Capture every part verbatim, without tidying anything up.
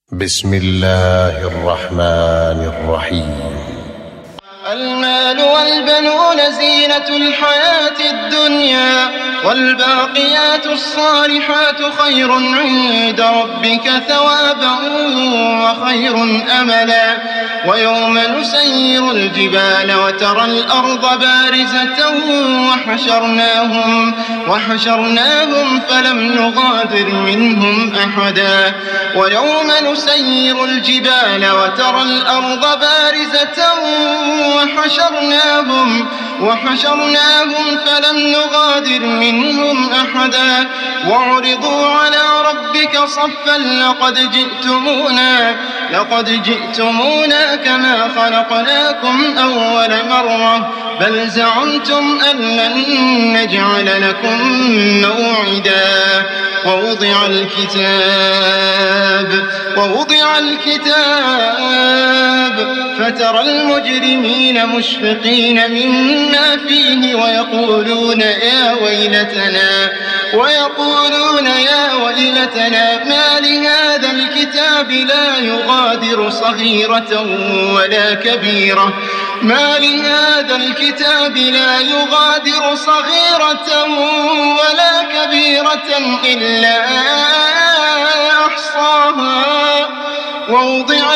بسم الله الرحمن الرحيم. المال والبنون زينة الحياة الدنيا، والباقيات الصالحات خير عند ربك ثوابا وخير أملا. ويوم نسير الجبال وترى الأرض بارزة وحشرناهم, وحشرناهم فلم نغادر منهم أحدا. ويوم نسير الجبال وترى الأرض بارزة وحشرناهم, وحشرناهم فلم نغادر منهم أحدا. وعرضوا على ربك صفا لقد جئتمونا, لقد جئتمونا كما خلقناكم أول مرة بل زعمتم أن لن نجعل لكم موعدا. ووضع الكتاب, ووضع الكتاب فترى المجرمين مشفقين مما فيه ويقولون يا ويلتنا, ويقولون يا ويلتنا ما لهذا الكتاب لا يغادر صغيرة ولا كبيرة, ما لهذا الكتاب لا يغادر صغيرة ولا كبيرة إلا أحصاها. ووضع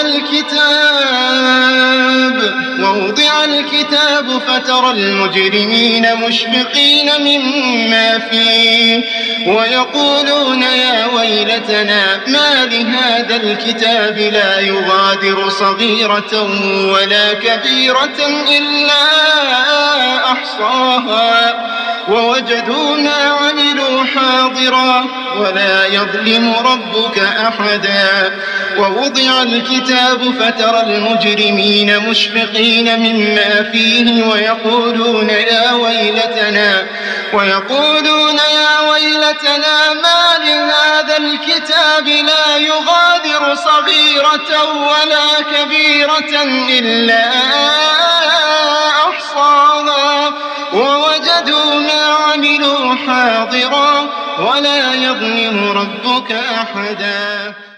الكتاب, ووضع الكتاب فترى المجرمين مشفقين مما فيه ويقولون يا ويلتنا ما لهذا الكتاب لا يغادر صغيرة ولا كبيرة إلا أحصاها ووجدوا ما عملوا حاضرا ولا يظلم ربك أحدا. ووضع الكتاب فترى المجرمين مشفقين مما فيه ويقولون يا ويلتنا, ويقولون يا ويلتنا ما لهذا الكتاب لا يغادر صغيرة ولا كبيرة إلا أحصاها ووجدوا ما عملوا حاضرا ولا يظلم ربك أحدا.